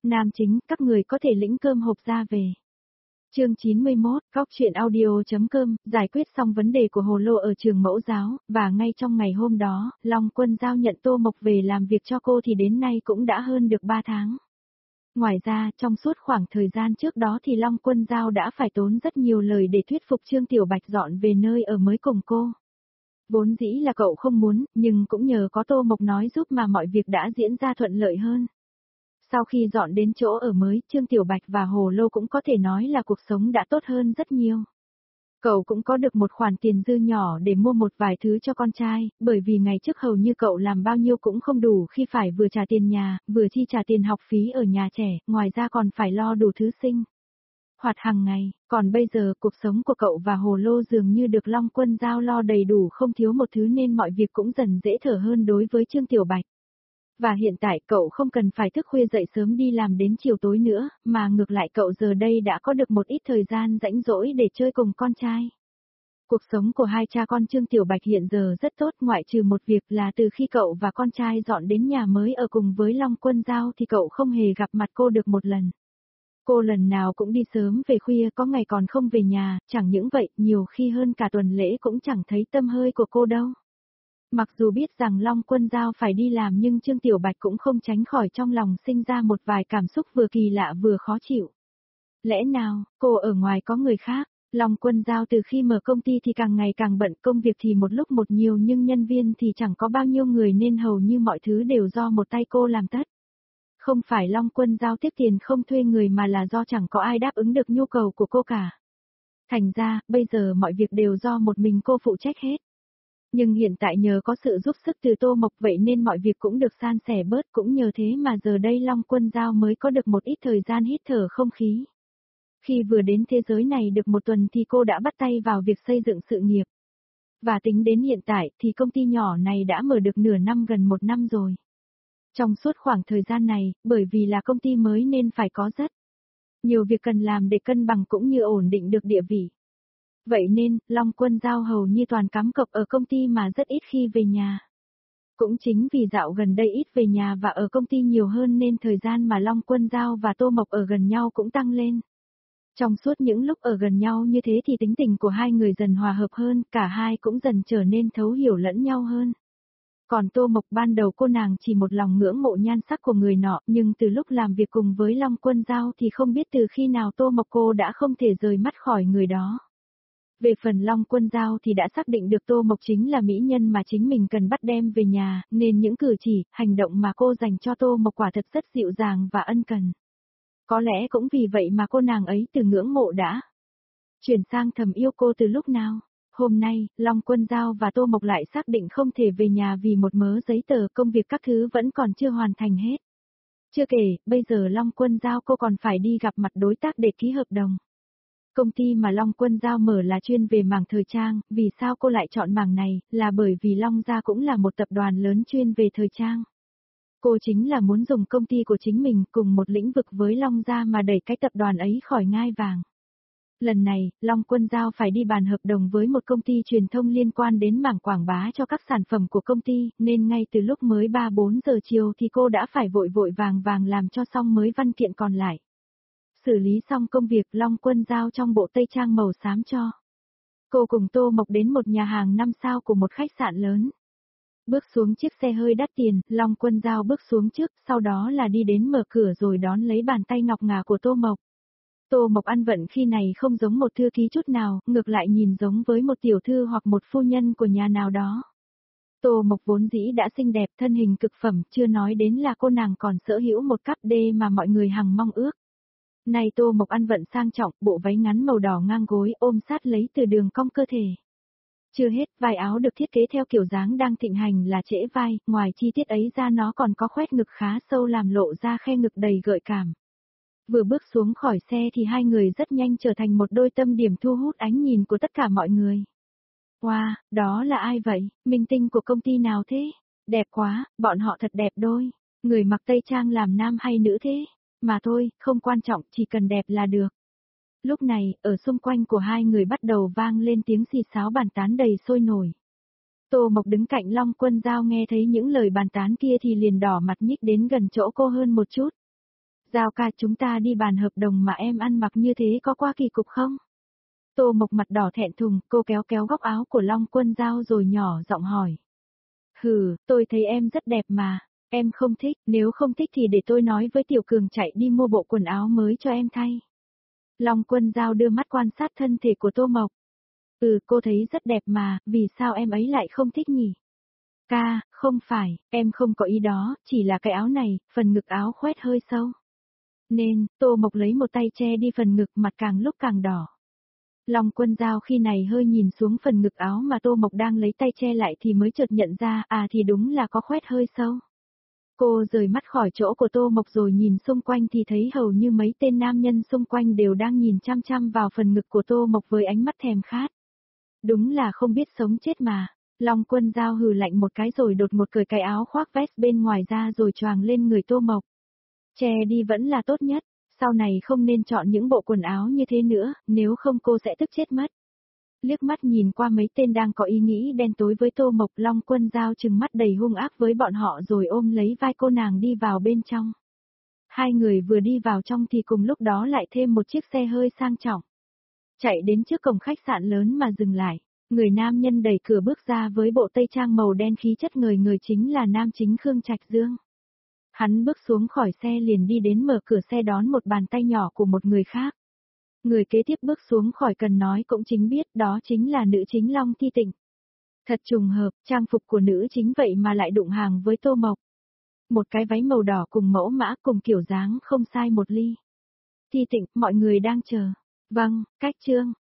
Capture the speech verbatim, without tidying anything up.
Nam chính, các người có thể lĩnh cơm hộp ra về. Chương chín mươi mốt, Góc truyện audio.com, giải quyết xong vấn đề của Hồ Lô ở trường mẫu giáo, và ngay trong ngày hôm đó, Long Quân giao nhận Tô Mộc về làm việc cho cô thì đến nay cũng đã hơn được ba tháng. Ngoài ra, trong suốt khoảng thời gian trước đó thì Long Quân giao đã phải tốn rất nhiều lời để thuyết phục Trương Tiểu Bạch dọn về nơi ở mới cùng cô. Vốn dĩ là cậu không muốn, nhưng cũng nhờ có Tô Mộc nói giúp mà mọi việc đã diễn ra thuận lợi hơn. Sau khi dọn đến chỗ ở mới, Trương Tiểu Bạch và Hồ Lô cũng có thể nói là cuộc sống đã tốt hơn rất nhiều. Cậu cũng có được một khoản tiền dư nhỏ để mua một vài thứ cho con trai, bởi vì ngày trước hầu như cậu làm bao nhiêu cũng không đủ khi phải vừa trả tiền nhà, vừa chi trả tiền học phí ở nhà trẻ, ngoài ra còn phải lo đủ thứ sinh hoạt hàng ngày, còn bây giờ cuộc sống của cậu và Hồ Lô dường như được Long Quân giao lo đầy đủ không thiếu một thứ nên mọi việc cũng dần dễ thở hơn đối với Trương Tiểu Bạch. Và hiện tại cậu không cần phải thức khuya dậy sớm đi làm đến chiều tối nữa, mà ngược lại cậu giờ đây đã có được một ít thời gian rãnh rỗi để chơi cùng con trai. Cuộc sống của hai cha con Trương Tiểu Bạch hiện giờ rất tốt, ngoại trừ một việc là từ khi cậu và con trai dọn đến nhà mới ở cùng với Long Quân giao thì cậu không hề gặp mặt cô được một lần. Cô lần nào cũng đi sớm về khuya, có ngày còn không về nhà, chẳng những vậy, nhiều khi hơn cả tuần lễ cũng chẳng thấy tâm hơi của cô đâu. Mặc dù biết rằng Long Quân giao phải đi làm nhưng Trương Tiểu Bạch cũng không tránh khỏi trong lòng sinh ra một vài cảm xúc vừa kỳ lạ vừa khó chịu. Lẽ nào, cô ở ngoài có người khác? Long Quân giao từ khi mở công ty thì càng ngày càng bận, công việc thì một lúc một nhiều nhưng nhân viên thì chẳng có bao nhiêu người nên hầu như mọi thứ đều do một tay cô làm tất. Không phải Long Quân giao tiếp tiền không thuê người mà là do chẳng có ai đáp ứng được nhu cầu của cô cả. Thành ra, bây giờ mọi việc đều do một mình cô phụ trách hết. Nhưng hiện tại nhờ có sự giúp sức từ Tô Mộc vậy nên mọi việc cũng được san sẻ bớt, cũng nhờ thế mà giờ đây Long Quân giao mới có được một ít thời gian hít thở không khí. Khi vừa đến thế giới này được một tuần thì cô đã bắt tay vào việc xây dựng sự nghiệp. Và tính đến hiện tại thì công ty nhỏ này đã mở được nửa năm gần một năm rồi. Trong suốt khoảng thời gian này, bởi vì là công ty mới nên phải có rất nhiều việc cần làm để cân bằng cũng như ổn định được địa vị. Vậy nên, Long Quân giao hầu như toàn cắm cọc ở công ty mà rất ít khi về nhà. Cũng chính vì dạo gần đây ít về nhà và ở công ty nhiều hơn nên thời gian mà Long Quân giao và Tô Mộc ở gần nhau cũng tăng lên. Trong suốt những lúc ở gần nhau như thế thì tính tình của hai người dần hòa hợp hơn, cả hai cũng dần trở nên thấu hiểu lẫn nhau hơn. Còn Tô Mộc ban đầu cô nàng chỉ một lòng ngưỡng mộ nhan sắc của người nọ, nhưng từ lúc làm việc cùng với Long Quân giao thì không biết từ khi nào Tô Mộc cô đã không thể rời mắt khỏi người đó. Về phần Long Quân giao thì đã xác định được Tô Mộc chính là mỹ nhân mà chính mình cần bắt đem về nhà, nên những cử chỉ, hành động mà cô dành cho Tô Mộc quả thật rất dịu dàng và ân cần. Có lẽ cũng vì vậy mà cô nàng ấy từ ngưỡng mộ đã chuyển sang thầm yêu cô từ lúc nào. Hôm nay, Long Quân giao và Tô Mộc lại xác định không thể về nhà vì một mớ giấy tờ, công việc các thứ vẫn còn chưa hoàn thành hết. Chưa kể, bây giờ Long Quân giao cô còn phải đi gặp mặt đối tác để ký hợp đồng. Công ty mà Long Quân giao mở là chuyên về mảng thời trang, vì sao cô lại chọn mảng này, là bởi vì Long gia cũng là một tập đoàn lớn chuyên về thời trang. Cô chính là muốn dùng công ty của chính mình cùng một lĩnh vực với Long gia mà đẩy cái tập đoàn ấy khỏi ngai vàng. Lần này, Long Quân giao phải đi bàn hợp đồng với một công ty truyền thông liên quan đến mảng quảng bá cho các sản phẩm của công ty, nên ngay từ lúc mới ba bốn giờ chiều thì cô đã phải vội vội vàng vàng làm cho xong mới văn kiện còn lại. Xử lý xong công việc, Long Quân giao trong bộ tây trang màu xám cho cô cùng Tô Mộc đến một nhà hàng năm sao của một khách sạn lớn. Bước xuống chiếc xe hơi đắt tiền, Long Quân giao bước xuống trước, sau đó là đi đến mở cửa rồi đón lấy bàn tay ngọc ngà của Tô Mộc. Tô Mộc ăn vận khi này không giống một thư ký chút nào, ngược lại nhìn giống với một tiểu thư hoặc một phu nhân của nhà nào đó. Tô Mộc vốn dĩ đã xinh đẹp, thân hình cực phẩm, chưa nói đến là cô nàng còn sở hữu một cắp đê mà mọi người hằng mong ước. Này Tô Mộc ăn vận sang trọng, bộ váy ngắn màu đỏ ngang gối ôm sát lấy từ đường cong cơ thể. Chưa hết, vai áo được thiết kế theo kiểu dáng đang thịnh hành là trễ vai, ngoài chi tiết ấy ra nó còn có khoét ngực khá sâu làm lộ ra khe ngực đầy gợi cảm. Vừa bước xuống khỏi xe thì hai người rất nhanh trở thành một đôi tâm điểm thu hút ánh nhìn của tất cả mọi người. Wow, đó là ai vậy? Minh tinh của công ty nào thế? Đẹp quá, bọn họ thật đẹp đôi. Người mặc tây trang làm nam hay nữ thế? Mà thôi, không quan trọng, chỉ cần đẹp là được. Lúc này, ở xung quanh của hai người bắt đầu vang lên tiếng xì xáo bàn tán đầy sôi nổi. Tô Mộc đứng cạnh Long Quân giao nghe thấy những lời bàn tán kia thì liền đỏ mặt nhích đến gần chỗ cô hơn một chút. Giao ca chúng ta đi bàn hợp đồng mà em ăn mặc như thế có qua kỳ cục không? Tô Mộc mặt đỏ thẹn thùng, cô kéo kéo góc áo của Long Quân Giao rồi nhỏ giọng hỏi. Hừ, tôi thấy em rất đẹp mà, em không thích, nếu không thích thì để tôi nói với Tiểu Cường chạy đi mua bộ quần áo mới cho em thay. Long Quân Giao đưa mắt quan sát thân thể của Tô Mộc. Ừ, cô thấy rất đẹp mà, vì sao em ấy lại không thích nhỉ? Ca, không phải, em không có ý đó, chỉ là cái áo này, phần ngực áo khoét hơi sâu. Nên, Tô Mộc lấy một tay che đi phần ngực, mặt càng lúc càng đỏ. Long Quân Giao khi này hơi nhìn xuống phần ngực áo mà Tô Mộc đang lấy tay che lại thì mới chợt nhận ra, à thì đúng là có khoét hơi sâu. Cô rời mắt khỏi chỗ của Tô Mộc rồi nhìn xung quanh thì thấy hầu như mấy tên nam nhân xung quanh đều đang nhìn chăm chăm vào phần ngực của Tô Mộc với ánh mắt thèm khát. Đúng là không biết sống chết mà. Long Quân Giao hừ lạnh một cái rồi đột một cởi cái áo khoác vest bên ngoài ra rồi choàng lên người Tô Mộc. Che đi vẫn là tốt nhất, sau này không nên chọn những bộ quần áo như thế nữa, nếu không cô sẽ tức chết mất. Liếc mắt nhìn qua mấy tên đang có ý nghĩ đen tối với Tô Mộc, Long Quân Giao trừng mắt đầy hung ác với bọn họ rồi ôm lấy vai cô nàng đi vào bên trong. Hai người vừa đi vào trong thì cùng lúc đó lại thêm một chiếc xe hơi sang trọng. Chạy đến trước cổng khách sạn lớn mà dừng lại. Người nam nhân đẩy cửa bước ra với bộ tây trang màu đen khí chất người người chính là nam chính Khương Trạch Dương. Hắn bước xuống khỏi xe liền đi đến mở cửa xe đón một bàn tay nhỏ của một người khác. Người kế tiếp bước xuống khỏi cần nói cũng chính biết đó chính là nữ chính Long Thi Tịnh. Thật trùng hợp, trang phục của nữ chính vậy mà lại đụng hàng với Tô Mộc. Một cái váy màu đỏ cùng mẫu mã cùng kiểu dáng không sai một ly. Thi Tịnh, mọi người đang chờ. Vâng, cách trương,